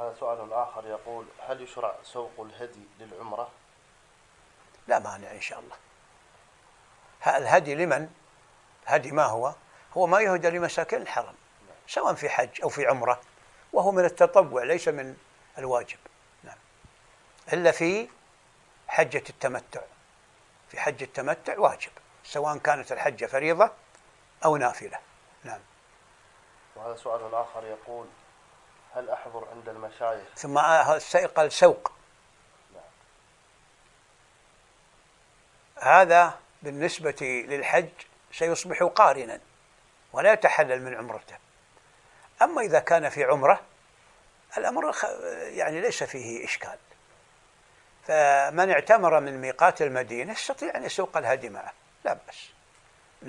هذا سؤال آخر يقول: هل يشرع سوق الهدي للعمرة؟ لا مانع إن شاء الله. الهدي لمن؟ الهدي ما هو؟ هو ما يهدى لمساكين الحرم، سواء في حج أو في عمرة، وهو من التطوع ليس من الواجب. نعم. إلا في حجة التمتع، في حج التمتع واجب، سواء كانت الحجة فريضة أو نافلة. نعم. وهذا سؤال آخر يقول: هل أحضر عند المشايخ؟ ثم قال سوق. نعم. هذا بالنسبة للحج سيصبح قارنا ولا يتحلل من عمرته. أما إذا كان في عمرة الأمر يعني ليس فيه إشكال، فمن اعتمر من ميقات المدينة يستطيع أن يسوق الهدي معه، لا بأس.